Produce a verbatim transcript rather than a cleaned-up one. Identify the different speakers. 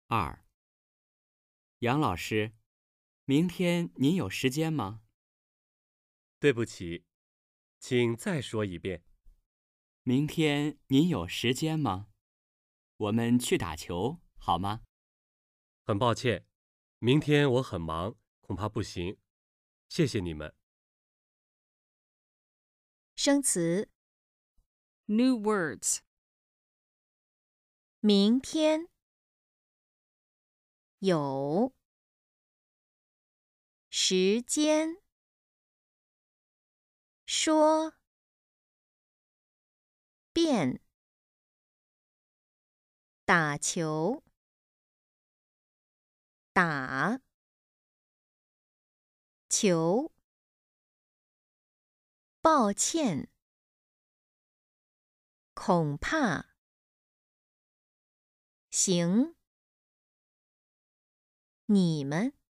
Speaker 1: 二，杨老师，明天您有时间吗？
Speaker 2: 对不起，请再说一遍。
Speaker 1: 明天您有时间吗？我们去打球，好吗？
Speaker 2: 很抱歉，明天我很忙，恐怕不行。谢谢你们。
Speaker 3: 生词
Speaker 4: New words.
Speaker 3: 明天有时间说变打球打球抱歉恐怕行你们